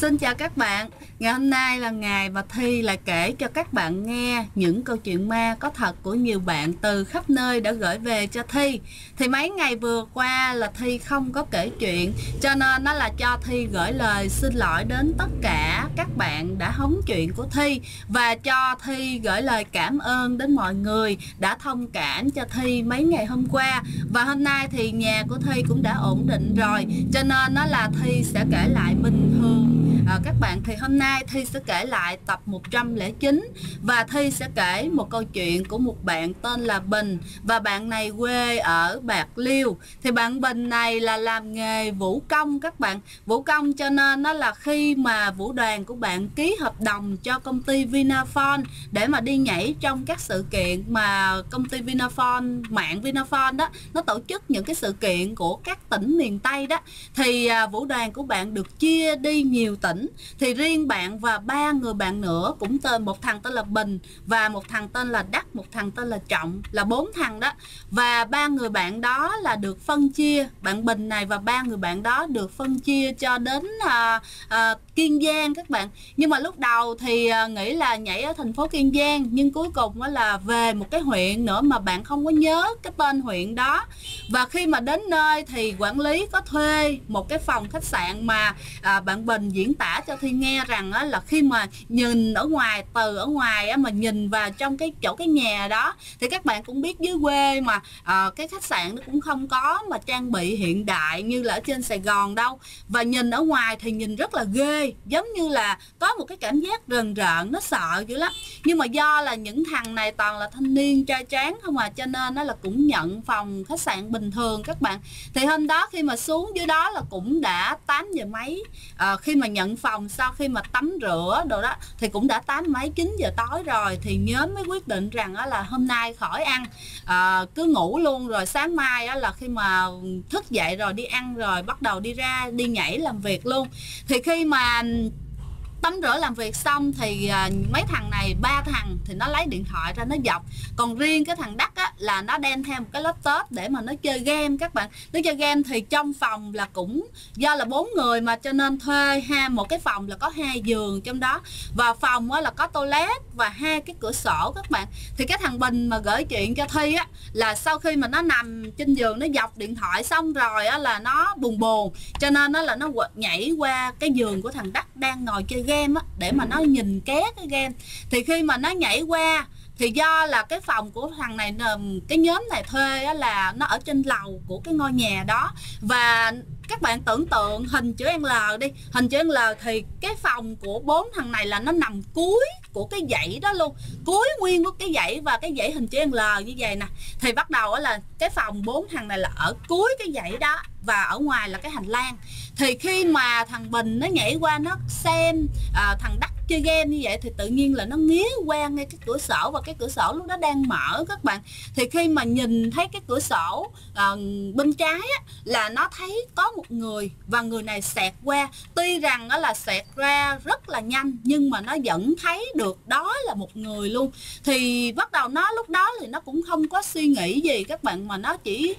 Xin chào các bạn. Ngày hôm nay là ngày mà Thi lại kể cho các bạn nghe những câu chuyện ma có thật của nhiều bạn từ khắp nơi đã gửi về cho Thi. Thì mấy ngày vừa qua là Thi không có kể chuyện, cho nên nó là cho Thi gửi lời xin lỗi đến tất cả các bạn đã hóng chuyện của Thi, và cho Thi gửi lời cảm ơn đến mọi người đã thông cảm cho Thi mấy ngày hôm qua. Và hôm nay thì nhà của Thi cũng đã ổn định rồi, cho nên nó là Thi sẽ kể lại bình thường. Các bạn, thì hôm nay Thi sẽ kể lại tập 109 và Thi sẽ kể một câu chuyện của một bạn tên là Bình, và bạn này quê ở Bạc Liêu. Thì bạn Bình này là làm nghề vũ công các bạn, vũ công, cho nên nó là khi mà vũ đoàn của bạn ký hợp đồng cho công ty Vinaphone để mà đi nhảy trong các sự kiện mà công ty Vinaphone, mạng Vinaphone đó, nó tổ chức những cái sự kiện của các tỉnh miền Tây đó, thì vũ đoàn của bạn được chia đi nhiều tỉnh. Thì riêng bạn và 3 người bạn nữa, cũng tên một thằng tên là Bình và một thằng tên là Đắc, một thằng tên là Trọng, là 4 thằng đó. Và 3 người bạn đó là được phân chia, bạn Bình này và 3 người bạn đó được phân chia cho đến Kiên Giang các bạn. Nhưng mà lúc đầu thì nghĩ là nhảy ở thành phố Kiên Giang, nhưng cuối cùng là về một cái huyện nữa mà bạn không có nhớ cái tên huyện đó. Và khi mà đến nơi thì quản lý có thuê một cái phòng khách sạn mà bạn Bình diễn tả cho Thi nghe rằng là khi mà nhìn ở ngoài, từ ở ngoài mà nhìn vào trong cái chỗ cái nhà đó, thì các bạn cũng biết dưới quê mà cái khách sạn nó cũng không có mà trang bị hiện đại như là ở trên Sài Gòn đâu. Và nhìn ở ngoài thì nhìn rất là ghê, giống như là có một cái cảm giác rần rợn, nó sợ dữ lắm. Nhưng mà do là những thằng này toàn là thanh niên trai tráng không cho nên nó là cũng nhận phòng khách sạn bình thường các bạn. Thì hôm đó khi mà xuống dưới đó là cũng đã 8 giờ mấy. Khi mà nhận phòng, sau khi mà tắm rửa đồ đó thì cũng đã 8 mấy 9 giờ tối rồi, thì nhóm mới quyết định rằng là hôm nay khỏi ăn, cứ ngủ luôn, rồi sáng mai là khi mà thức dậy rồi đi ăn, rồi bắt đầu đi ra đi nhảy làm việc luôn. Thì khi mà tắm rửa làm việc xong thì mấy thằng này, 3 thằng thì nó lấy điện thoại ra nó dọc. Còn riêng cái thằng Đắc là nó đem theo một cái laptop để mà nó chơi game các bạn. Nó chơi game thì trong phòng là cũng do là 4 người mà, cho nên thuê một cái phòng là có 2 giường trong đó, và phòng là có toilet và 2 cái cửa sổ các bạn. Thì cái thằng Bình mà gửi chuyện cho Thi là sau khi mà nó nằm trên giường nó dọc điện thoại xong rồi là nó buồn buồn, cho nên là nó nhảy qua cái giường của thằng Đắc đang ngồi chơi game để mà nó nhìn ké cái game. Thì khi mà nó nhảy qua thì do là cái phòng của thằng này, cái nhóm này thuê là nó ở trên lầu của cái ngôi nhà đó. Và các bạn tưởng tượng hình chữ L đi, hình chữ L thì cái phòng của 4 thằng này là nó nằm cuối của cái dãy đó luôn, cuối nguyên của cái dãy, và cái dãy hình chữ L như vậy nè. Thì bắt đầu là cái phòng 4 thằng này là ở cuối cái dãy đó, và ở ngoài là cái hành lang. Thì khi mà thằng Bình nó nhảy qua nó xem thằng Đắc chơi game như vậy, thì tự nhiên là nó nghía qua ngay cái cửa sổ, và cái cửa sổ lúc đó đang mở các bạn. Thì khi mà nhìn thấy cái cửa sổ bên trái là nó thấy có một người, và người này xẹt qua. Tuy rằng là xẹt ra rất là nhanh, nhưng mà nó vẫn thấy được đó là một người luôn. Thì bắt đầu nó lúc đó thì nó cũng không có suy nghĩ gì các bạn, mà nó chỉ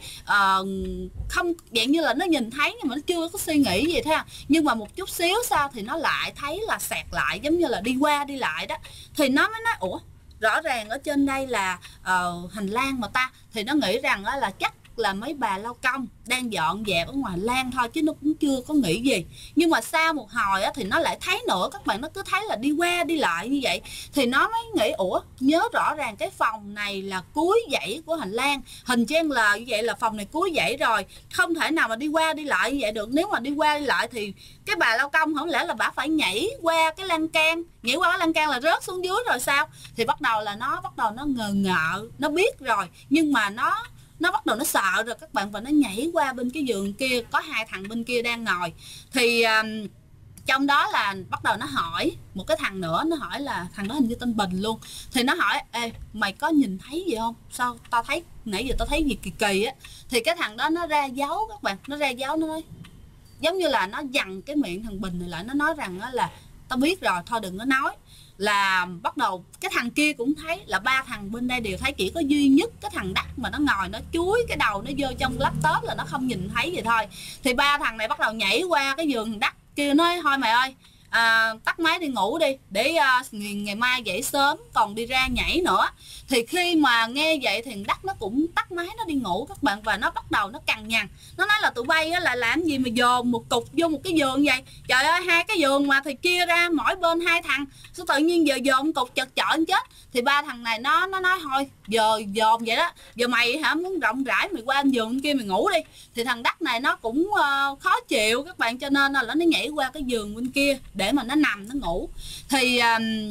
không, dạng như là nó nhìn thấy nhưng mà nó chưa có suy nghĩ gì thế. Nhưng mà một chút xíu sau thì nó lại thấy là xẹt lại, giống như là đi qua đi lại đó. Thì nó mới nói ủa, rõ ràng ở trên đây là hành lang mà ta. Thì nó nghĩ rằng là chắc là mấy bà lao công đang dọn dẹp ở ngoài lan thôi, chứ nó cũng chưa có nghĩ gì. Nhưng mà sau một hồi thì nó lại thấy nữa các bạn, nó cứ thấy là đi qua đi lại như vậy. Thì nó mới nghĩ ủa, nhớ rõ ràng cái phòng này là cuối dãy của hành lang, hình chữ L như vậy là phòng này cuối dãy rồi, không thể nào mà đi qua đi lại như vậy được. Nếu mà đi qua đi lại thì cái bà lao công không lẽ là bà phải nhảy qua cái lan can, nhảy qua cái lan can là rớt xuống dưới rồi sao? Thì bắt đầu nó ngờ ngợ, nó biết rồi, nhưng mà nó bắt đầu nó sợ rồi các bạn, và nó nhảy qua bên cái giường kia, có 2 thằng bên kia đang ngồi. Thì trong đó là bắt đầu nó hỏi một cái thằng nữa, nó hỏi là thằng đó hình như tên Bình luôn. Thì nó hỏi ê, mày có nhìn thấy gì không? Sao tao thấy nãy giờ tao thấy gì kỳ kỳ á. Thì cái thằng đó nó ra dấu các bạn, nó ra dấu, nó nói giống như là nó dằn cái miệng thằng Bình này lại, nó nói rằng là tao biết rồi, thôi đừng có nói. Là bắt đầu cái thằng kia cũng thấy, là 3 thằng bên đây đều thấy, chỉ có duy nhất cái thằng Đắc mà nó ngồi nó chúi cái đầu nó vô trong laptop là nó không nhìn thấy gì thôi. Thì 3 thằng này bắt đầu nhảy qua cái giường thằng Đắc kia, nói thôi mày ơi, tắt máy đi ngủ đi, để ngày mai dậy sớm còn đi ra nhảy nữa. Thì khi mà nghe vậy thì thằng Đắc nó cũng tắt máy nó đi ngủ các bạn, và nó bắt đầu nó cằn nhằn. Nó nói là tụi bay là làm gì mà dồn một cục vô một cái giường vậy, trời ơi, 2 cái giường mà thì chia ra mỗi bên 2 thằng, sao tự nhiên giờ dồn cục chật chội chết. Thì ba thằng này nó nói thôi giờ dồn vậy đó, giờ mày hả muốn rộng rãi mày qua giường bên kia mày ngủ đi. Thì thằng Đắc này nó cũng khó chịu các bạn, cho nên là nó nhảy qua cái giường bên kia để mà nó nằm nó ngủ. Thì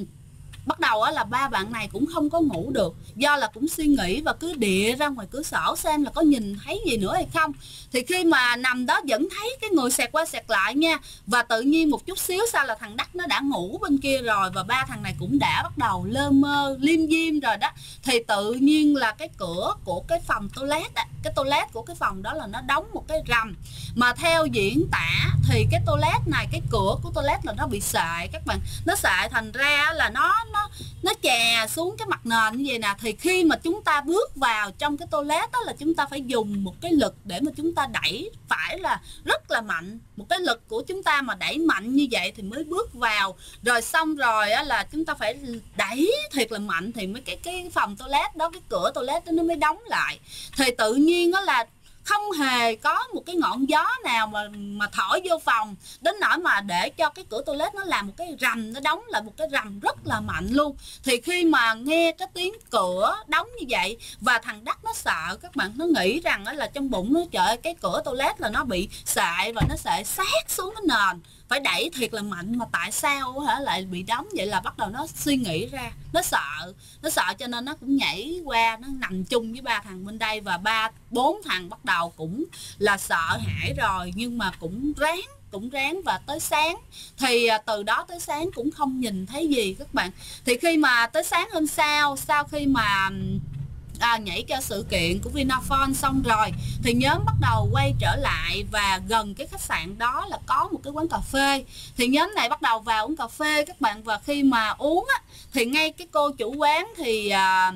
bắt đầu là ba bạn này cũng không có ngủ được, do là cũng suy nghĩ và cứ địa ra ngoài cửa sổ xem là có nhìn thấy gì nữa hay không. Thì khi mà nằm đó vẫn thấy cái người xẹt qua xẹt lại nha, và tự nhiên một chút xíu sau là thằng Đắc nó đã ngủ bên kia rồi, và ba thằng này cũng đã bắt đầu lơ mơ liêm diêm rồi đó. Thì tự nhiên là cái cửa của cái phòng toilet cái toilet của cái phòng đó là nó đóng một cái rầm, mà theo diễn tả thì cái toilet này, cái cửa của toilet là nó bị sệ các bạn, nó sệ thành ra là nó chè xuống cái mặt nền như vậy nè. Thì khi mà chúng ta bước vào trong cái toilet đó là chúng ta phải dùng một cái lực để mà chúng ta đẩy, phải là rất là mạnh, một cái lực của chúng ta mà đẩy mạnh như vậy thì mới bước vào. Rồi xong rồi là chúng ta phải đẩy thiệt là mạnh thì mới cái phòng toilet đó, cái cửa toilet đó nó mới đóng lại. Thì tự nhiên đó là không hề có một cái ngọn gió nào mà thổi vô phòng, đến nỗi mà để cho cái cửa toilet nó làm một cái rầm, nó đóng lại một cái rầm rất là mạnh luôn. Thì khi mà nghe cái tiếng cửa đóng như vậy, và thằng Đắc nó sợ các bạn, nó nghĩ rằng là trong bụng nó, trời ơi, cái cửa toilet là nó bị sệ và nó sệ sát xuống cái nền, phải đẩy thiệt là mạnh mà tại sao lại bị đóng vậy. Là bắt đầu nó suy nghĩ ra, nó sợ cho nên nó cũng nhảy qua, nó nằm chung với ba thằng bên đây, và 4 thằng bắt đầu cũng là sợ hãi rồi, nhưng mà cũng ráng. Và tới sáng thì từ đó tới sáng cũng không nhìn thấy gì các bạn. Thì khi mà tới sáng hôm sau khi mà nhảy cho sự kiện của Vinaphone xong rồi, thì nhóm bắt đầu quay trở lại, và gần cái khách sạn đó là có một cái quán cà phê. Thì nhóm này bắt đầu vào uống cà phê các bạn, và khi mà uống thì ngay cái cô chủ quán thì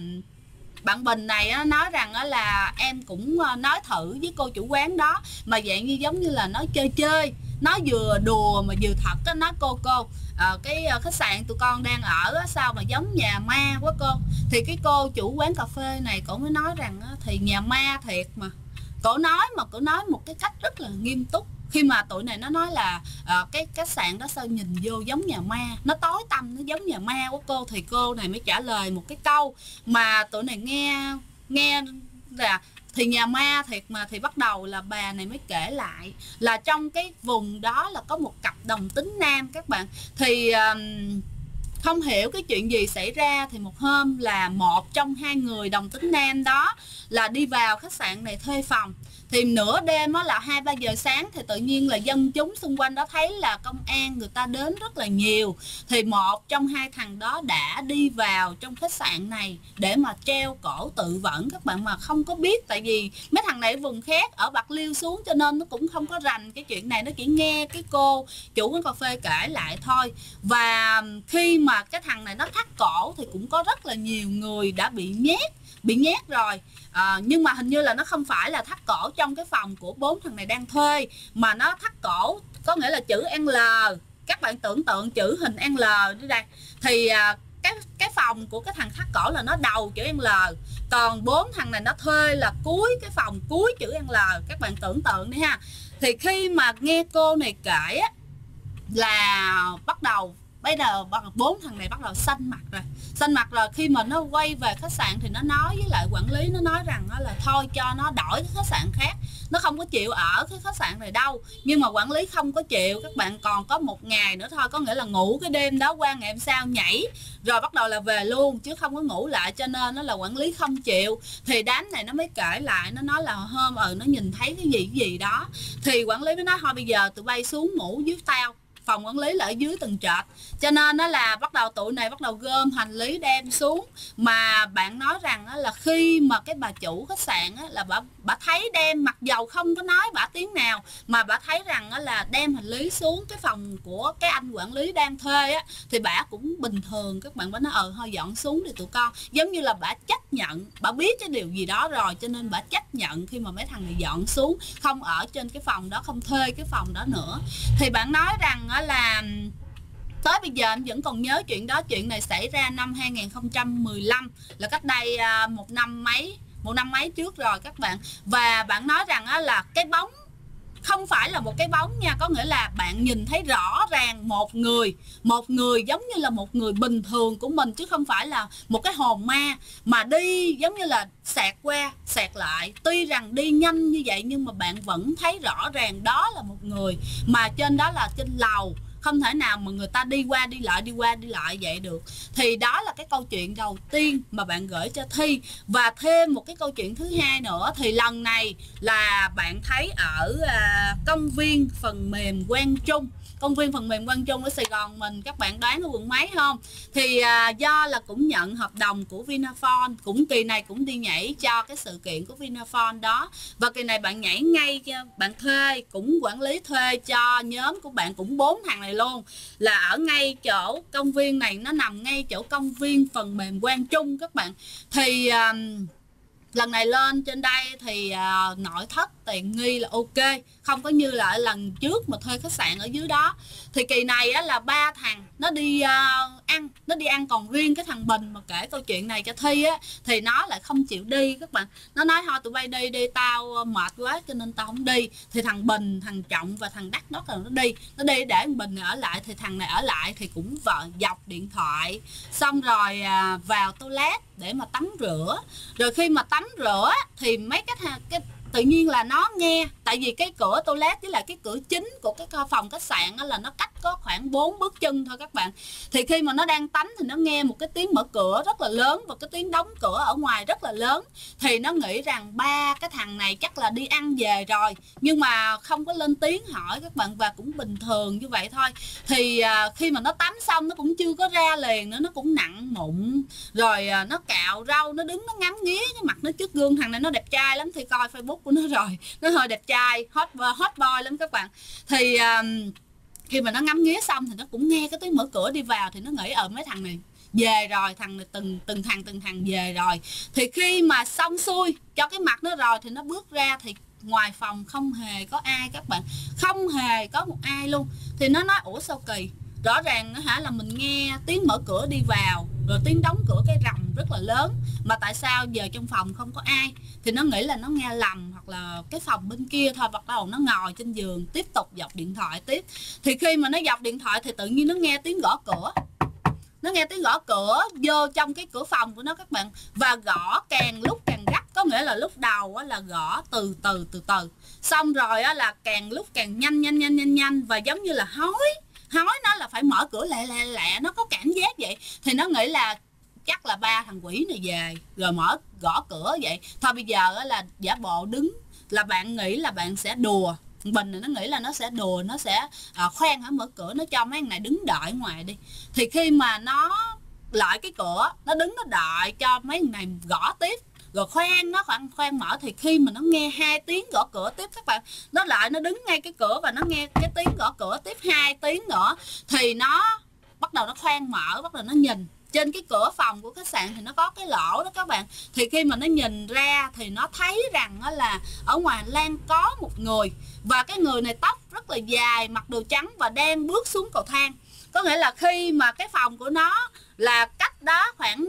bạn Bình này nói rằng là em cũng nói thử với cô chủ quán đó, mà dạng như giống như là nói chơi, nói vừa đùa mà vừa thật. Nói cô cái khách sạn tụi con đang ở sao mà giống nhà ma quá cô. Thì cái cô chủ quán cà phê này cổ mới nói rằng thì nhà ma thiệt mà. Cổ nói một cái cách rất là nghiêm túc. Khi mà tụi này nó nói là cái khách sạn đó sao nhìn vô giống nhà ma, nó tối tăm, nó giống nhà ma của cô, thì cô này mới trả lời một cái câu mà tụi này nghe là thì nhà ma thiệt mà. Thì bắt đầu là bà này mới kể lại là trong cái vùng đó là có một cặp đồng tính nam các bạn. Thì không hiểu cái chuyện gì xảy ra, thì một hôm là một trong 2 người đồng tính nam đó là đi vào khách sạn này thuê phòng. Thì nửa đêm là 2-3 giờ sáng thì tự nhiên là dân chúng xung quanh đó thấy là công an người ta đến rất là nhiều. Thì một trong 2 thằng đó đã đi vào trong khách sạn này để mà treo cổ tự vẫn các bạn, mà không có biết, tại vì mấy thằng này ở vùng khác ở Bạc Liêu xuống cho nên nó cũng không có rành cái chuyện này, nó chỉ nghe cái cô chủ quán cà phê kể lại thôi. Và khi mà cái thằng này nó thắt cổ thì cũng có rất là nhiều người đã bị nhét rồi. Nhưng mà hình như là nó không phải là thắt cổ trong cái phòng của 4 thằng này đang thuê, mà nó thắt cổ có nghĩa là chữ L. Các bạn tưởng tượng chữ hình L đi đây. Thì cái phòng của cái thằng thắt cổ là nó đầu chữ L, còn 4 thằng này nó thuê là cuối cái phòng cuối chữ L. Các bạn tưởng tượng đi ha. Thì khi mà nghe cô này kể là bắt đầu bây giờ 4 thằng này bắt đầu xanh mặt rồi. Khi mà nó quay về khách sạn thì nó nói với lại quản lý, nó nói rằng là thôi cho nó đổi cái khách sạn khác, nó không có chịu ở cái khách sạn này đâu. Nhưng mà quản lý không có chịu các bạn, còn có 1 ngày nữa thôi, có nghĩa là ngủ cái đêm đó qua ngày hôm sau nhảy rồi bắt đầu là về luôn chứ không có ngủ lại, cho nên nó là quản lý không chịu. Thì đám này nó mới kể lại, nó nói là hôm nó nhìn thấy cái gì đó. Thì quản lý mới nói thôi bây giờ tụi bay xuống ngủ dưới tao, phòng quản lý là ở dưới tầng trệt, cho nên nó là bắt đầu tụi này bắt đầu gom hành lý đem xuống. Mà bạn nói rằng là khi mà cái bà chủ khách sạn là bà thấy đem, mặc dầu không có nói bả tiếng nào, mà bà thấy rằng là đem hành lý xuống cái phòng của cái anh quản lý đang thuê thì bả cũng bình thường các bạn. Bả nói thôi dọn xuống thì tụi con, giống như là bả chấp nhận, bả biết cái điều gì đó rồi cho nên bả chấp nhận khi mà mấy thằng này dọn xuống, không ở trên cái phòng đó, không thuê cái phòng đó nữa. Thì bạn nói rằng là tới bây giờ anh vẫn còn nhớ chuyện đó. Chuyện này xảy ra năm 2015, là cách đây một năm mấy trước rồi các bạn. Và bạn nói rằng là cái bóng không phải là một cái bóng nha, có nghĩa là bạn nhìn thấy rõ ràng một người giống như là một người bình thường của mình, chứ không phải là một cái hồn ma mà đi giống như là xẹt qua xẹt lại. Tuy rằng đi nhanh như vậy nhưng mà bạn vẫn thấy rõ ràng đó là một người, mà trên đó là trên lầu, không thể nào mà người ta đi qua đi lại vậy được. Thì đó là cái câu chuyện đầu tiên mà bạn gửi cho Thi. Và thêm một cái câu chuyện thứ hai nữa, thì lần này là bạn thấy ở công viên phần mềm Quang Trung. Công viên phần mềm Quang Trung ở Sài Gòn mình, các bạn đoán ở quận mấy không? Thì do là cũng nhận hợp đồng của Vinaphone, cũng kỳ này cũng đi nhảy cho cái sự kiện của Vinaphone đó. Và kỳ này bạn nhảy ngay, bạn thuê, cũng quản lý thuê cho nhóm của bạn cũng 4 thằng này luôn, là ở ngay chỗ công viên này, nó nằm ngay chỗ công viên phần mềm Quang Trung các bạn. Thì lần này lên trên đây thì nội thất tiện nghi là ok, không có như là lần trước mà thuê khách sạn ở dưới đó. Thì kỳ này là 3 thằng nó đi ăn, còn riêng cái thằng Bình mà kể câu chuyện này cho Thi thì nó lại không chịu đi các bạn. Nó nói thôi tụi bay đi, tao mệt quá cho nên tao không đi. Thì thằng Bình, thằng Trọng và thằng Đắc đó nó đi để thằng Bình này ở lại. Thì thằng này ở lại thì cũng dọc điện thoại, xong rồi vào toilet để mà tắm rửa. Rồi khi mà tắm rửa thì mấy cái tự nhiên là nó nghe, tại vì cái cửa toilet với lại cái cửa chính của cái phòng khách sạn là nó cách có khoảng 4 bước chân thôi các bạn. Thì khi mà nó đang tắm thì nó nghe một cái tiếng mở cửa rất là lớn và cái tiếng đóng cửa ở ngoài rất là lớn. Thì nó nghĩ rằng ba cái thằng này chắc là đi ăn về rồi, nhưng mà không có lên tiếng hỏi các bạn, và cũng bình thường như vậy thôi. Thì khi mà nó tắm xong nó cũng chưa có ra liền nữa, nó cũng nặng mụn rồi, nó cạo râu, nó đứng nó ngắm nghía cái mặt nó trước gương. Thằng này nó đẹp trai lắm, thì coi Facebook của nó rồi, nó hơi đẹp trai, hot boy lắm các bạn. Thì khi mà nó ngắm nghía xong thì nó cũng nghe cái tiếng mở cửa đi vào, thì nó nghĩ mấy thằng này về rồi, thằng này từng thằng về rồi. Thì khi mà xong xuôi cho cái mặt nó rồi thì nó bước ra, thì ngoài phòng không hề có ai các bạn, không hề có một ai luôn. Thì nó nói ủa sao kỳ, rõ ràng là mình nghe tiếng mở cửa đi vào rồi tiếng đóng cửa cái rầm rất là lớn, mà tại sao giờ trong phòng không có ai. Thì nó nghĩ là nó nghe lầm hoặc là cái phòng bên kia thôi. Bắt đầu nó ngồi trên giường tiếp tục dọc điện thoại tiếp. Thì khi mà nó dọc điện thoại thì tự nhiên nó nghe tiếng gõ cửa. Nó nghe tiếng gõ cửa vô trong cái cửa phòng của nó các bạn. Và gõ càng lúc càng gắt, có nghĩa là lúc đầu là gõ từ từ, xong rồi là càng lúc càng nhanh, và giống như là hối nó là phải mở cửa lẹ, nó có cảm giác vậy. Thì nó nghĩ là chắc là ba thằng quỷ này về rồi gõ cửa vậy thôi. Bây giờ là giả bộ đứng, là bạn nghĩ là bạn sẽ đùa Bình này, nó nghĩ là nó sẽ đùa, nó sẽ khoan hả mở cửa, nó cho mấy thằng này đứng đợi ngoài đi. Thì khi mà nó lại cái cửa, nó đứng nó đợi cho mấy thằng này gõ tiếp, rồi khoan mở. Thì khi mà nó nghe 2 tiếng gõ cửa tiếp các bạn, nó đứng ngay cái cửa và nó nghe cái tiếng gõ cửa tiếp 2 tiếng nữa. Thì nó bắt đầu nó khoan mở, bắt đầu nó nhìn trên cái cửa phòng của khách sạn thì nó có cái lỗ đó các bạn. Thì khi mà nó nhìn ra thì nó thấy rằng là ở ngoài lan có một người, và cái người này tóc rất là dài, mặc đồ trắng và đang bước xuống cầu thang. Có nghĩa là khi mà cái phòng của nó là cách đó khoảng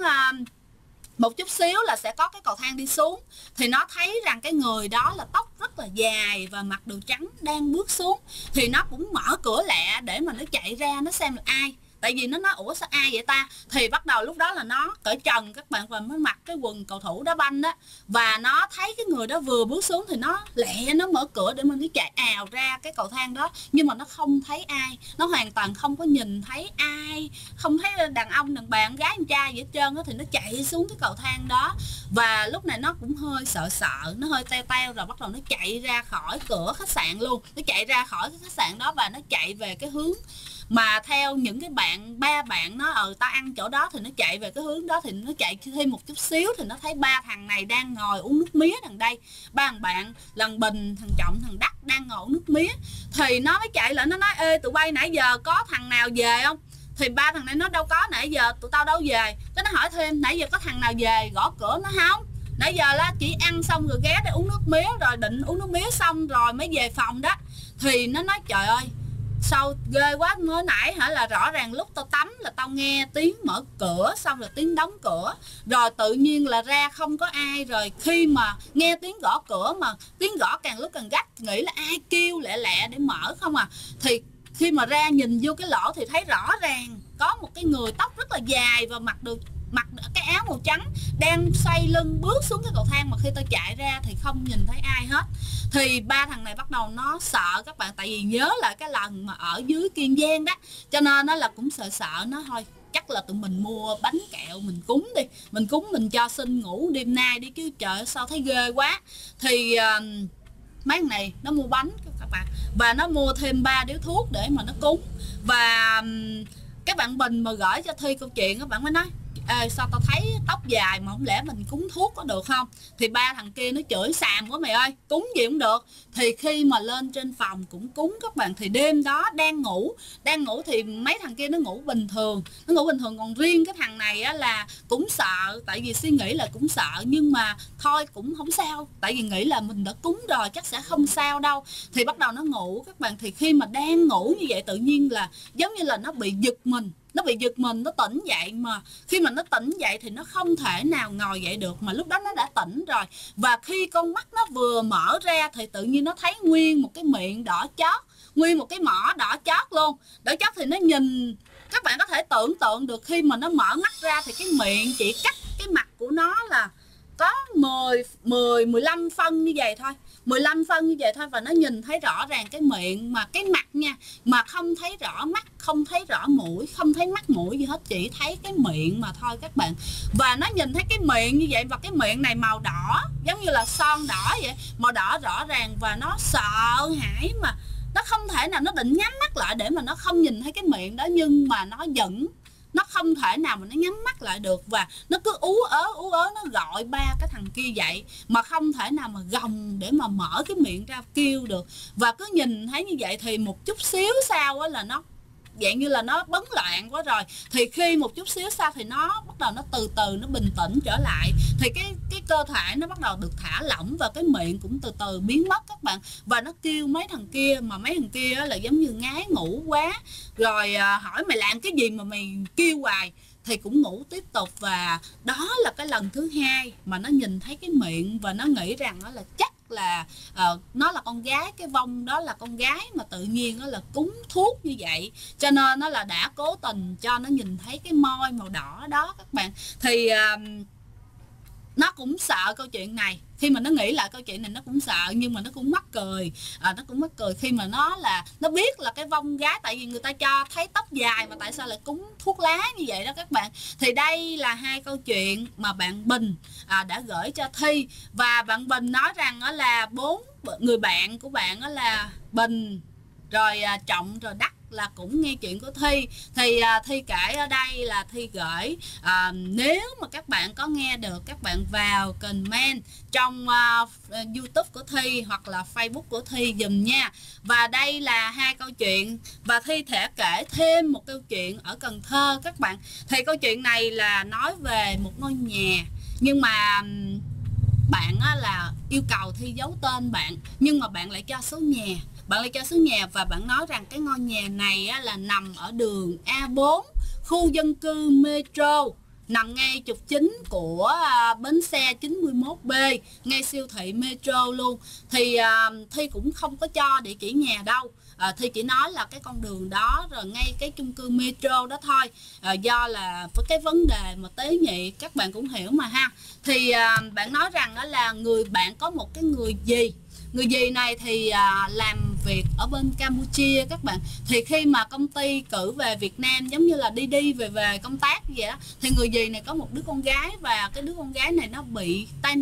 một chút xíu là sẽ có cái cầu thang đi xuống. Thì nó thấy rằng cái người đó là tóc rất là dài và mặc đồ trắng đang bước xuống. Thì nó cũng mở cửa lẹ để mà nó chạy ra nó xem là ai. Tại vì nó nói ủa sao ai vậy ta. Thì bắt đầu lúc đó là nó cởi trần các bạn, và mới mặc cái quần cầu thủ đá banh đó. Và nó thấy cái người đó vừa bước xuống thì nó lẹ nó mở cửa để mà nó chạy ào ra cái cầu thang đó. Nhưng mà nó không thấy ai, nó hoàn toàn không có nhìn thấy ai, không thấy đàn ông, đàn bà, gái, con trai gì hết trơn đó. Thì nó chạy xuống cái cầu thang đó. Và lúc này nó cũng hơi sợ, nó hơi teo rồi bắt đầu nó chạy ra khỏi cửa khách sạn luôn. Nó chạy ra khỏi cái khách sạn đó và nó chạy về cái hướng mà theo những cái ba bạn nó ta ăn chỗ đó. Thì nó chạy về cái hướng đó. Thì nó chạy thêm một chút xíu thì nó thấy 3 thằng này đang ngồi uống nước mía đằng đây. 3 thằng bạn, lần Bình, thằng Trọng, thằng Đắc đang ngồi uống nước mía. Thì nó mới chạy lại, nó nói ê tụi bay nãy giờ có thằng nào về không. Thì 3 thằng này nó đâu có, nãy giờ tụi tao đâu về. Cái nó hỏi thêm nãy giờ có thằng nào về gõ cửa, nó không, nãy giờ là chỉ ăn xong rồi ghé để uống nước mía, rồi định uống nước mía xong rồi mới về phòng đó. Thì nó nói trời ơi sao ghê quá, mới nãy hả là rõ ràng lúc tao tắm là tao nghe tiếng mở cửa, xong rồi tiếng đóng cửa, rồi tự nhiên là ra không có ai, rồi khi mà nghe tiếng gõ cửa mà tiếng gõ càng lúc càng gắt, nghĩ là ai kêu lẹ lẹ để mở không à. Thì khi mà ra nhìn vô cái lỗ thì thấy rõ ràng có một cái người tóc rất là dài và mặc cái áo màu trắng đang xoay lưng bước xuống cái cầu thang, mà khi tôi chạy ra thì không nhìn thấy ai hết. Thì ba thằng này bắt đầu nó sợ các bạn, tại vì nhớ lại cái lần mà ở dưới Kiên Giang đó, cho nên nó là cũng sợ nó thôi, chắc là tụi mình mua bánh kẹo mình cúng đi, mình cúng mình cho xin ngủ đêm nay đi, chứ trời sao thấy ghê quá. Thì mấy thằng này nó mua bánh các bạn, và nó mua thêm 3 điếu thuốc để mà nó cúng. Và cái bạn Bình mà gửi cho Thi câu chuyện, các bạn mới nói sao tao thấy tóc dài mà không lẽ mình cúng thuốc có được không. Thì ba thằng kia nó chửi xàm quá mày ơi, cúng gì cũng được. Thì khi mà lên trên phòng cũng cúng các bạn, thì đêm đó đang ngủ thì mấy thằng kia nó ngủ bình thường, còn riêng cái thằng này á là cũng sợ, tại vì suy nghĩ là cũng sợ, nhưng mà thôi cũng không sao, tại vì nghĩ là mình đã cúng rồi chắc sẽ không sao đâu. Thì bắt đầu nó ngủ các bạn, thì khi mà đang ngủ như vậy tự nhiên là giống như là nó bị giật mình, nó tỉnh dậy, mà khi mà nó tỉnh dậy thì nó không thể nào ngồi dậy được, mà lúc đó nó đã tỉnh rồi. Và khi con mắt nó vừa mở ra thì tự nhiên nó thấy nguyên một cái miệng đỏ chót, nguyên một cái mỏ đỏ chót luôn. Đỏ chót thì nó nhìn, các bạn có thể tưởng tượng được khi mà nó mở mắt ra thì cái miệng chỉ cách cái mặt của nó là có 15 phân như vậy thôi, 15 phân như vậy thôi, và nó nhìn thấy rõ ràng cái miệng mà cái mặt nha, mà không thấy rõ mắt, không thấy rõ mũi, không thấy mắt mũi gì hết, chỉ thấy cái miệng mà thôi các bạn. Và nó nhìn thấy cái miệng như vậy, và cái miệng này màu đỏ giống như là son đỏ vậy, màu đỏ rõ ràng, và nó sợ hãi mà nó không thể nào, nó định nhắm mắt lại để mà nó không nhìn thấy cái miệng đó, nhưng mà nó không thể nào mà nó nhắm mắt lại được, và nó cứ ú ớ nó gọi ba cái thằng kia dậy mà không thể nào mà gồng để mà mở cái miệng ra kêu được. Và cứ nhìn thấy như vậy thì một chút xíu sau á là nó dạng như là nó bấn loạn quá rồi, thì khi một chút xíu sau thì nó bắt đầu nó từ từ nó bình tĩnh trở lại, thì cái cơ thể nó bắt đầu được thả lỏng, và cái miệng cũng từ từ biến mất các bạn. Và nó kêu mấy thằng kia, mà mấy thằng kia là giống như ngái ngủ quá, rồi hỏi mày làm cái gì mà mày kêu hoài, thì cũng ngủ tiếp tục. Và đó là cái lần thứ hai mà nó nhìn thấy cái miệng, và nó nghĩ rằng đó là chắc là nó là con gái, cái vong đó là con gái mà tự nhiên đó là cúng thuốc như vậy, cho nên nó là đã cố tình cho nó nhìn thấy cái môi màu đỏ đó các bạn. Thì nó cũng sợ câu chuyện này, khi mà nó nghĩ lại câu chuyện này nó cũng sợ, nhưng mà nó cũng mắc cười, khi mà nó biết là cái vong gái, tại vì người ta cho thấy tóc dài mà tại sao lại cúng thuốc lá như vậy đó các bạn. Thì đây là hai câu chuyện mà bạn Bình đã gửi cho Thi, và bạn Bình nói rằng đó là 4 người bạn của bạn đó là Bình, rồi Trọng, rồi Đắc là cũng nghe chuyện của Thi. Thì Thi kể ở đây là Thi gửi, nếu mà các bạn có nghe được, các bạn vào comment trong YouTube của Thi hoặc là Facebook của Thi dùm nha. Và đây là hai câu chuyện, và Thi sẽ kể thêm một câu chuyện ở Cần Thơ các bạn. Thì câu chuyện này là nói về một ngôi nhà, nhưng mà bạn là yêu cầu Thi giấu tên bạn, nhưng mà bạn lại cho số nhà, và bạn nói rằng cái ngôi nhà này là nằm ở đường A4, khu dân cư Metro, nằm ngay trục chính của bến xe 91B, ngay siêu thị Metro luôn. Thì Thi cũng không có cho địa chỉ nhà đâu, Thi chỉ nói là cái con đường đó, rồi ngay cái chung cư Metro đó thôi, do là với cái vấn đề mà tế nhị các bạn cũng hiểu mà ha. Thì bạn nói rằng đó là bạn có một cái người dì này thì làm việc ở bên Campuchia các bạn. Thì khi mà công ty cử về Việt Nam, giống như là đi về công tác vậy đó, thì người dì này có một đứa con gái, và cái đứa con gái này nó bị tai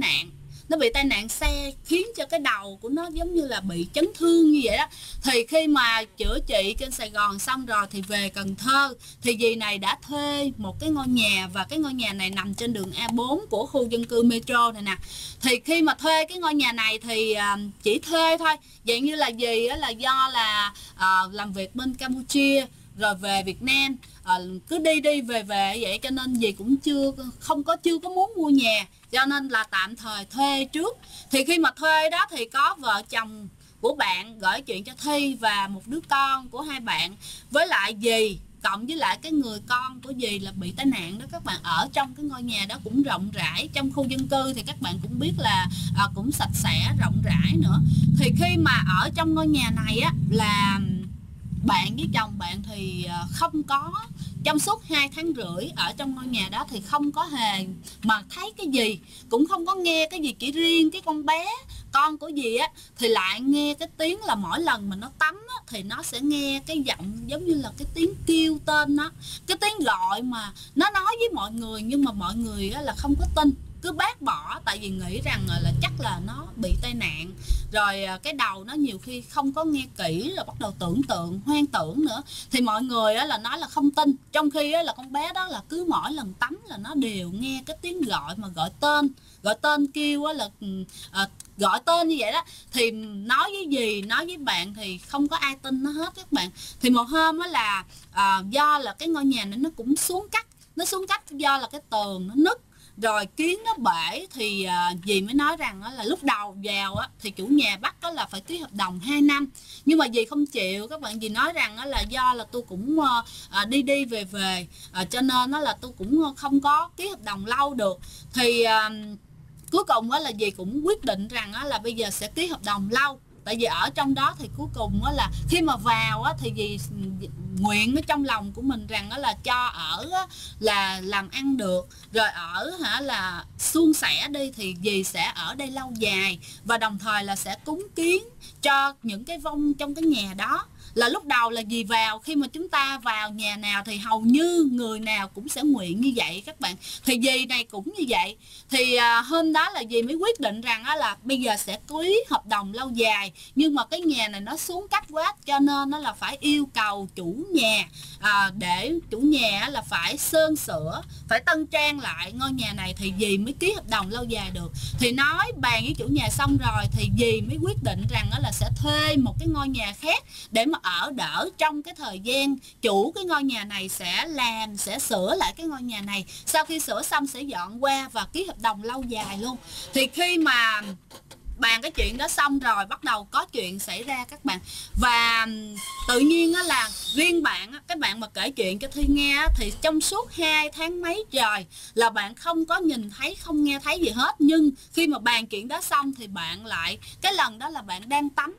nạn xe, khiến cho cái đầu của nó giống như là bị chấn thương như vậy đó. Thì khi mà chữa trị trên Sài Gòn xong rồi thì về Cần Thơ, thì dì này đã thuê một cái ngôi nhà, và cái ngôi nhà này nằm trên đường A4 của khu dân cư Metro này nè. Thì khi mà thuê cái ngôi nhà này thì chỉ thuê thôi, dạng như là dì là do là làm việc bên Campuchia rồi về Việt Nam, cứ đi về vậy, cho nên dì cũng chưa có muốn mua nhà, cho nên là tạm thời thuê trước. Thì khi mà thuê đó thì có vợ chồng của bạn gửi chuyện cho Thi và một đứa con của hai bạn, với lại dì, cộng với lại cái người con của dì là bị tai nạn đó các bạn, ở trong cái ngôi nhà đó cũng rộng rãi. Trong khu dân cư thì các bạn cũng biết là cũng sạch sẽ rộng rãi nữa. Thì khi mà ở trong ngôi nhà này á, là bạn với chồng bạn thì không có, trong suốt 2 tháng rưỡi ở trong ngôi nhà đó thì không có hề mà thấy cái gì, cũng không có nghe cái gì. Chỉ riêng cái con bé con của dì á thì lại nghe cái tiếng là mỗi lần mà nó tắm á, thì nó sẽ nghe cái giọng giống như là cái tiếng kêu tên nó, cái tiếng gọi mà nó nói với mọi người, nhưng mà mọi người á là không có tin, cứ bác bỏ, tại vì nghĩ rằng là chắc là nó bị tai nạn. Rồi cái đầu nó nhiều khi không có nghe kỹ, rồi bắt đầu tưởng tượng, hoang tưởng nữa, thì mọi người á là nói là không tin. Trong khi á là con bé đó là cứ mỗi lần tắm là nó đều nghe cái tiếng gọi mà gọi tên kêu á, là gọi tên như vậy đó. Thì nói với dì, nói với bạn thì không có ai tin nó hết các bạn. Thì một hôm á là do là cái ngôi nhà này nó cũng xuống cấp, do là cái tường nó nứt, rồi kiến nó bể, thì dì mới nói rằng là lúc đầu vào á, thì chủ nhà bắt đó là phải ký hợp đồng 2 năm. Nhưng mà dì không chịu các bạn. Dì nói rằng là do là tôi cũng đi về, cho nên là tôi cũng không có ký hợp đồng lâu được. Thì cuối cùng á là dì cũng quyết định rằng là bây giờ sẽ ký hợp đồng lâu. Tại vì ở trong đó thì cuối cùng á là khi mà vào á thì dì nguyện ở trong lòng của mình rằng là cho ở á, là làm ăn được, rồi ở là suôn sẻ đi, thì dì sẽ ở đây lâu dài, và đồng thời là sẽ cúng kiến cho những cái vong trong cái nhà đó. Là lúc đầu là dì vào, khi mà chúng ta vào nhà nào thì hầu như người nào cũng sẽ nguyện như vậy các bạn. Thì dì này cũng như vậy. Thì hôm đó là dì mới quyết định rằng là bây giờ sẽ ký hợp đồng lâu dài. Nhưng mà cái nhà này nó xuống cấp quá, cho nên nó là phải yêu cầu chủ nhà, để chủ nhà là phải sơn sửa, phải tân trang lại ngôi nhà này thì dì mới ký hợp đồng lâu dài được. Thì nói bàn với chủ nhà xong rồi thì dì mới quyết định rằng là sẽ thuê một cái ngôi nhà khác để mà ở đỡ trong cái thời gian chủ cái ngôi nhà này sẽ sửa lại cái ngôi nhà này. Sau khi sửa xong sẽ dọn qua và ký hợp đồng lâu dài luôn. Thì khi mà bàn cái chuyện đó xong rồi, bắt đầu có chuyện xảy ra các bạn. Và tự nhiên á là riêng bạn, các bạn mà kể chuyện cho Thi nghe thì trong suốt 2 tháng mấy trời là bạn không có nhìn thấy, không nghe thấy gì hết. Nhưng khi mà bàn chuyện đó xong thì bạn lại, cái lần đó là bạn đang tắm.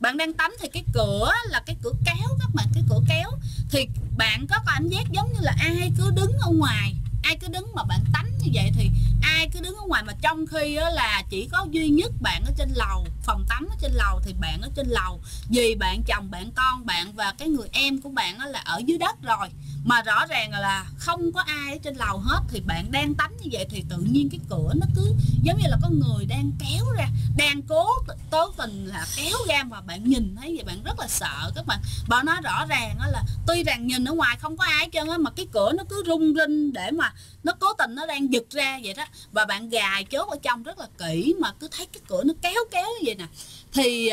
Thì cái cửa là cái cửa kéo các bạn, cái cửa kéo. Thì bạn có cảm giác giống như là ai cứ đứng ở ngoài, ai cứ đứng, mà bạn tắm như vậy thì ai cứ đứng ở ngoài. Mà trong khi là chỉ có duy nhất bạn ở trên lầu, phòng tắm ở trên lầu, thì bạn ở trên lầu, dì bạn, chồng bạn, con bạn và cái người em của bạn là ở dưới đất rồi. Mà rõ ràng là không có ai ở trên lầu hết. Thì bạn đang tắm như vậy thì tự nhiên cái cửa nó cứ giống như là có người đang kéo ra, đang cố tình là kéo ra, mà bạn nhìn thấy vậy bạn rất là sợ các bạn. Bạn nói rõ ràng là tuy rằng nhìn ở ngoài không có ai hết trơn á, mà cái cửa nó cứ rung rinh để mà nó cố tình nó đang giật ra vậy đó. Và bạn gài chốt ở trong rất là kỹ, mà cứ thấy cái cửa nó kéo như vậy nè. Thì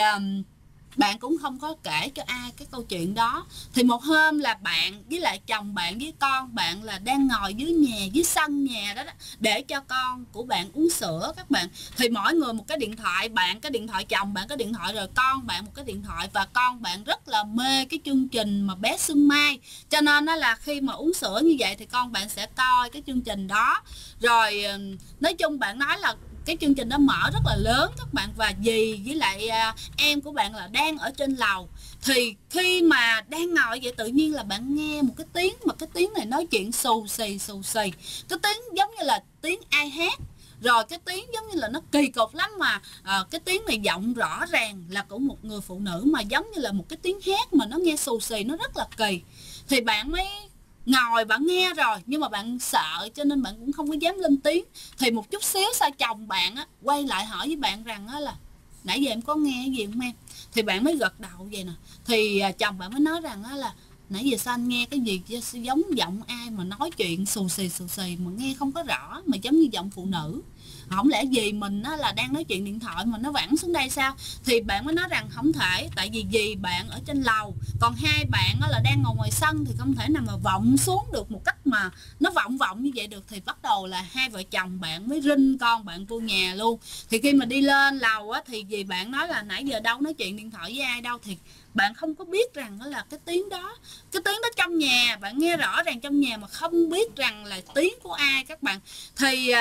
bạn cũng không có kể cho ai cái câu chuyện đó. Thì một hôm là bạn với lại chồng bạn với con bạn là đang ngồi dưới sân nhà đó, để cho con của bạn uống sữa các bạn. Thì mỗi người một cái điện thoại, bạn cái điện thoại, chồng bạn cái điện thoại, rồi con bạn một cái điện thoại. Và con bạn rất là mê cái chương trình mà Bé Xuân Mai, cho nên là khi mà uống sữa như vậy thì con bạn sẽ coi cái chương trình đó. Rồi nói chung bạn nói là cái chương trình đó mở rất là lớn các bạn. Và dì với lại em của bạn là đang ở trên lầu. Thì khi mà đang ngồi vậy tự nhiên là bạn nghe một cái tiếng, mà cái tiếng này nói chuyện xù xì. Cái tiếng giống như là tiếng ai hát. Rồi cái tiếng giống như là nó kỳ cục lắm, mà cái tiếng này giọng rõ ràng là của một người phụ nữ, mà giống như là một cái tiếng hát mà nó nghe xù xì, nó rất là kỳ. Thì bạn mới ngồi bạn nghe rồi, nhưng mà bạn sợ cho nên bạn cũng không có dám lên tiếng. Thì một chút xíu sau chồng bạn quay lại hỏi với bạn rằng là nãy giờ em có nghe cái gì không em? Thì bạn mới gật đầu vậy nè. Thì chồng bạn mới nói rằng là nãy giờ sao anh nghe cái gì giống giọng ai mà nói chuyện xù xì mà nghe không có rõ, mà giống như giọng phụ nữ. không lẽ dì mình á là đang nói chuyện điện thoại mà nó vẳng xuống đây sao? Thì bạn mới nói rằng không thể, tại vì dì bạn ở trên lầu, còn hai bạn á là đang ngồi ngoài sân thì không thể nào mà vọng xuống được một cách mà nó vọng như vậy được. Thì bắt đầu là hai vợ chồng bạn mới rinh con bạn vô nhà luôn. Thì khi mà đi lên lầu á thì dì bạn nói là nãy giờ đâu nói chuyện điện thoại với ai đâu. Thì bạn không có biết rằng đó là cái tiếng đó trong nhà, bạn nghe rõ ràng trong nhà mà không biết rằng là tiếng của ai các bạn. Thì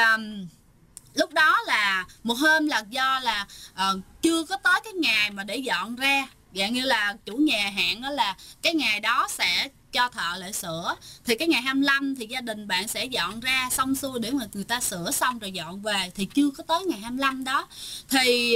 lúc đó là một hôm là do là chưa có tới cái ngày mà để dọn ra, dạng như là chủ nhà hẹn đó là cái ngày đó sẽ cho thợ lại sửa, thì cái ngày 25 thì gia đình bạn sẽ dọn ra xong xuôi để mà người ta sửa xong rồi dọn về, thì chưa có tới ngày 25 đó thì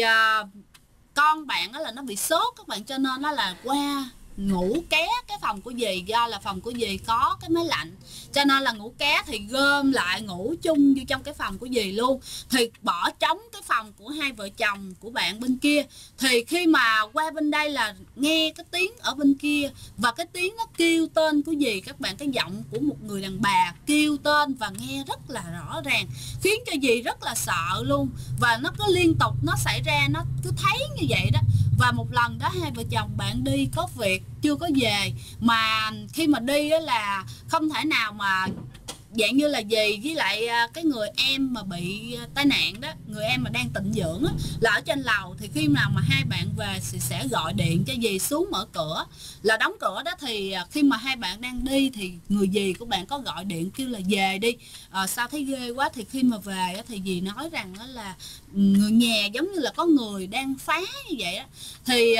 con bạn đó là nó bị sốt các bạn, cho nên nó là qua ngủ ké cái phòng của dì, do là phòng của dì có cái máy lạnh cho nên là ngủ ké thì gom lại ngủ chung vô trong cái phòng của dì luôn, thì bỏ trống cái phòng của hai vợ chồng của bạn bên kia. Thì khi mà qua bên đây là nghe cái tiếng ở bên kia, và cái tiếng nó kêu tên của dì các bạn, cái giọng của một người đàn bà kêu tên và nghe rất là rõ ràng, khiến cho dì rất là sợ luôn. Và nó cứ liên tục nó xảy ra, nó cứ thấy như vậy đó. Và một lần đó hai vợ chồng bạn đi có việc chưa có về, mà khi mà đi đó là không thể nào mà dạng như là dì với lại cái người em mà bị tai nạn đó, người em mà đang tịnh dưỡng đó, là ở trên lầu. Thì khi nào mà hai bạn về thì sẽ gọi điện cho dì xuống mở cửa, là đóng cửa đó. Thì khi mà hai bạn đang đi thì người dì của bạn có gọi điện kêu là về đi, sao thấy ghê quá. Thì khi mà về thì dì nói rằng đó là người nhà giống như là có người đang phá như vậy đó. Thì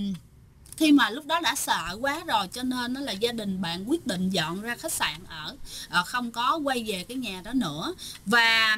khi mà lúc đó đã sợ quá rồi cho nên đó là gia đình bạn quyết định dọn ra khách sạn ở, không có quay về cái nhà đó nữa. Và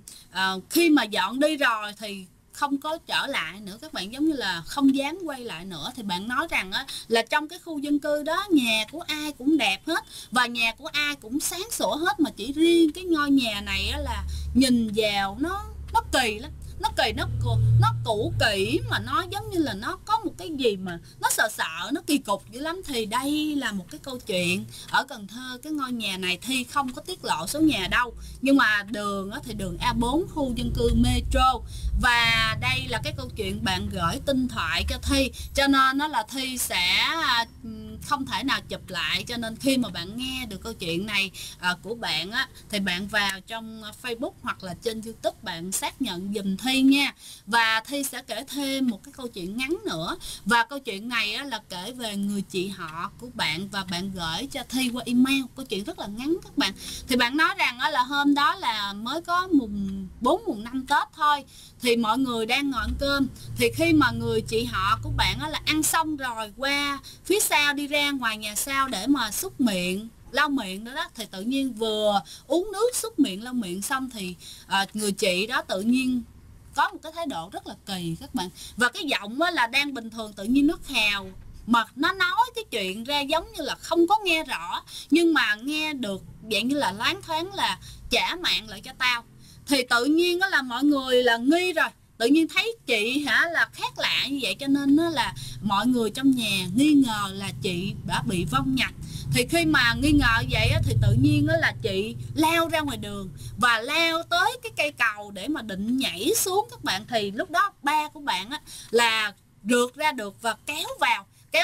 khi mà dọn đi rồi thì không có trở lại nữa các bạn, giống như là không dám quay lại nữa. Thì bạn nói rằng á, là trong cái khu dân cư đó nhà của ai cũng đẹp hết và nhà của ai cũng sáng sủa hết, mà chỉ riêng cái ngôi nhà này á, là nhìn vào nó kỳ lắm, nó kỳ, nó cũ kỹ, mà nó giống như là nó có một cái gì mà nó sợ, nó kỳ cục dữ lắm. Thì đây là một cái câu chuyện ở Cần Thơ. Cái ngôi nhà này Thi không có tiết lộ số nhà đâu, nhưng mà đường thì đường A4 khu dân cư Metro. Và đây là cái câu chuyện bạn gửi tin thoại cho Thi, cho nên nó là Thi sẽ không thể nào chụp lại, cho nên khi mà bạn nghe được câu chuyện này của bạn á, thì bạn vào trong Facebook hoặc là trên YouTube bạn xác nhận giùm Thi nha. Và Thi sẽ kể thêm một cái câu chuyện ngắn nữa, và câu chuyện này á, là kể về người chị họ của bạn, và bạn gửi cho Thi qua email. Câu chuyện rất là ngắn các bạn. Thì bạn nói rằng á, là hôm đó là mới có mùng 4 mùng 5 Tết thôi, thì mọi người đang ngồi ăn cơm. Thì khi mà người chị họ của bạn á, là ăn xong rồi qua phía sau đi ra ngoài nhà sau để mà súc miệng lau miệng đó, thì tự nhiên vừa uống nước súc miệng lau miệng xong thì người chị đó tự nhiên có một cái thái độ rất là kỳ các bạn. Và cái giọng á, là đang bình thường tự nhiên nó khào, mà nó nói cái chuyện ra giống như là không có nghe rõ, nhưng mà nghe được dạng như là loáng thoáng là trả mạng lại cho tao. Thì tự nhiên đó là mọi người là nghi rồi, tự nhiên thấy chị là khác lạ như vậy, cho nên nó là mọi người trong nhà nghi ngờ là chị đã bị vong nhập. Thì khi mà nghi ngờ vậy thì tự nhiên đó là chị leo ra ngoài đường và leo tới cái cây cầu để mà định nhảy xuống các bạn. Thì lúc đó ba của bạn là rượt ra được và kéo vào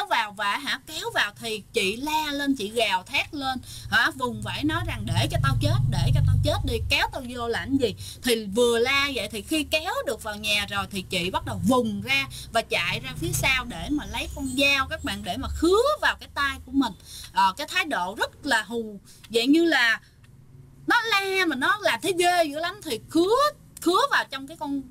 và kéo vào thì chị la lên, chị gào thét lên, vùng vẫy nói rằng để cho tao chết đi, kéo tao vô là cái gì. Thì vừa la vậy thì khi kéo được vào nhà rồi thì chị bắt đầu vùng ra và chạy ra phía sau để mà lấy con dao các bạn, để mà khứa vào cái tay của mình. Cái thái độ rất là hù, dạng như là nó la mà nó làm thấy ghê dữ lắm. Thì khứa vào trong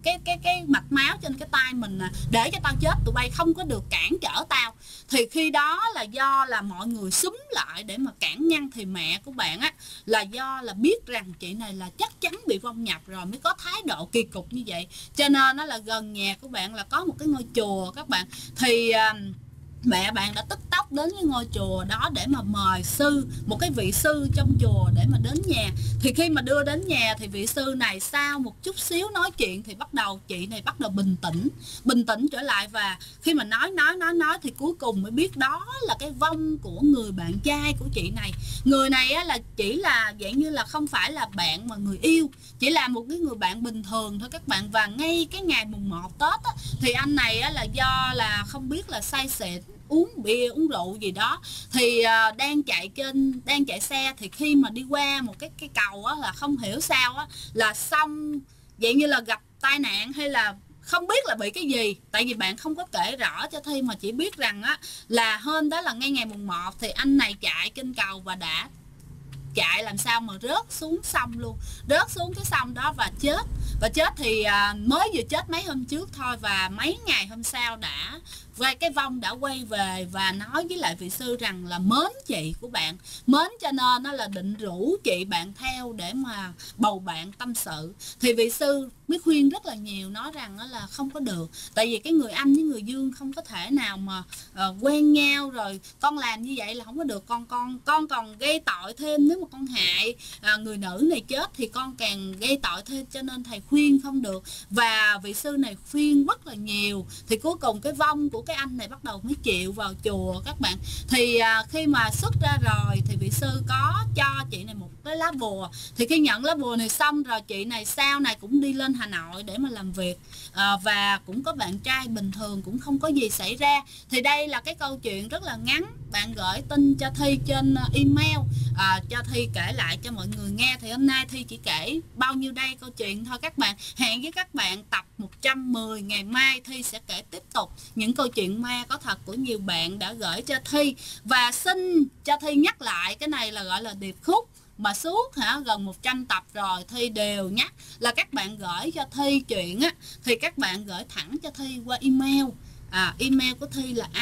cái mạch máu trên cái tay mình để cho tao chết, tụi bay không có được cản trở tao. Thì khi đó là do là mọi người xúm lại để mà cản ngăn, thì mẹ của bạn là do là biết rằng chị này là chắc chắn bị vong nhập rồi mới có thái độ kỳ cục như vậy. Cho nên nó là gần nhà của bạn là có một cái ngôi chùa các bạn. Thì mẹ bạn đã tức tốc đến cái ngôi chùa đó để mà mời sư, một cái vị sư trong chùa để mà đến nhà. Thì khi mà đưa đến nhà thì vị sư này sau một chút xíu nói chuyện thì chị này bắt đầu bình tĩnh trở lại, và khi mà nói thì cuối cùng mới biết đó là cái vong của người bạn trai của chị này. Người này á, là chỉ là dạng như là không phải là bạn mà người yêu, chỉ là một cái người bạn bình thường thôi các bạn. Và ngay cái ngày mùng 1 Tết á, thì anh này á, là do là không biết là say xỉn, uống bia uống rượu gì đó, thì đang chạy xe, thì khi mà đi qua một cái cầu á, là không hiểu sao á, là xong dạng như là gặp tai nạn hay là không biết là bị cái gì, tại vì bạn không có kể rõ cho Thi, mà chỉ biết rằng á là hôm đó là ngay ngày mùng 1 thì anh này chạy trên cầu và đã chạy làm sao mà rớt xuống sông luôn, rớt xuống cái sông đó và chết thì mới vừa chết mấy hôm trước thôi, và mấy ngày hôm sau cái vong đã quay về và nói với lại vị sư rằng là mến chị của bạn, mến cho nên nó là định rủ chị bạn theo để mà bầu bạn tâm sự. Thì vị sư mới khuyên rất là nhiều, nói rằng là không có được, tại vì cái người anh với người dương không có thể nào mà quen nhau, rồi con làm như vậy là không có được, con còn gây tội thêm, nếu mà con hại người nữ này chết thì con càng gây tội thêm, cho nên thầy khuyên không được. Và vị sư này khuyên rất là nhiều, thì cuối cùng cái vong của cái anh này bắt đầu mới chịu vào chùa các bạn. Thì khi mà xuất ra rồi thì vị sư có cho chị này một cái lá bùa. Thì khi nhận lá bùa này xong rồi, chị này sau này cũng đi lên Hà Nội để mà làm việc, và cũng có bạn trai bình thường, cũng không có gì xảy ra. Thì đây là cái câu chuyện rất là ngắn, bạn gửi tin cho Thi trên email, cho Thi kể lại cho mọi người nghe. Thì hôm nay Thi chỉ kể bao nhiêu đây câu chuyện thôi các bạn. Hẹn với các bạn tập 110, ngày mai Thi sẽ kể tiếp tục những câu chuyện ma có thật của nhiều bạn đã gửi cho Thi. Và xin cho Thi nhắc lại, cái này là gọi là điệp khúc mà suốt gần 100 tập rồi Thi đều nhắc là các bạn gửi cho Thi chuyện á, thì các bạn gửi thẳng cho Thi qua email. Email của Thi là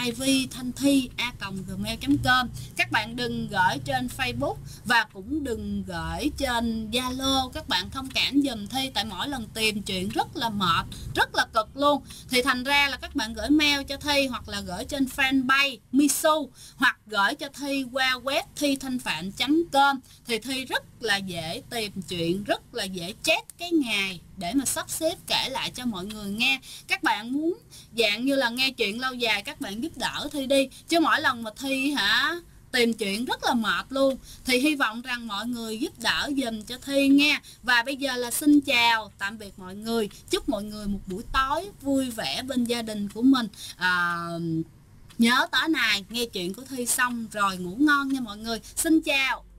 ivthanthi@gmail.com. Các bạn đừng gửi trên Facebook và cũng đừng gửi trên Zalo. Các bạn thông cảm giùm Thi, tại mỗi lần tìm chuyện rất là mệt, rất là cực luôn. Thì thành ra là các bạn gửi mail cho Thi, hoặc là gửi trên fanpage Misu, hoặc gửi cho Thi qua web thithanhpham.com. Thì Thi rất là dễ tìm chuyện, rất là dễ check cái ngày để mà sắp xếp kể lại cho mọi người nghe. Các bạn muốn dạng như là nghe chuyện lâu dài, các bạn giúp đỡ Thi đi, chứ mỗi lần mà Thi tìm chuyện rất là mệt luôn. Thì hy vọng rằng mọi người giúp đỡ dùm cho Thi nha. Và bây giờ là xin chào tạm biệt mọi người, chúc mọi người một buổi tối vui vẻ bên gia đình của mình. Nhớ tối nay nghe chuyện của Thi xong rồi ngủ ngon nha mọi người. Xin chào.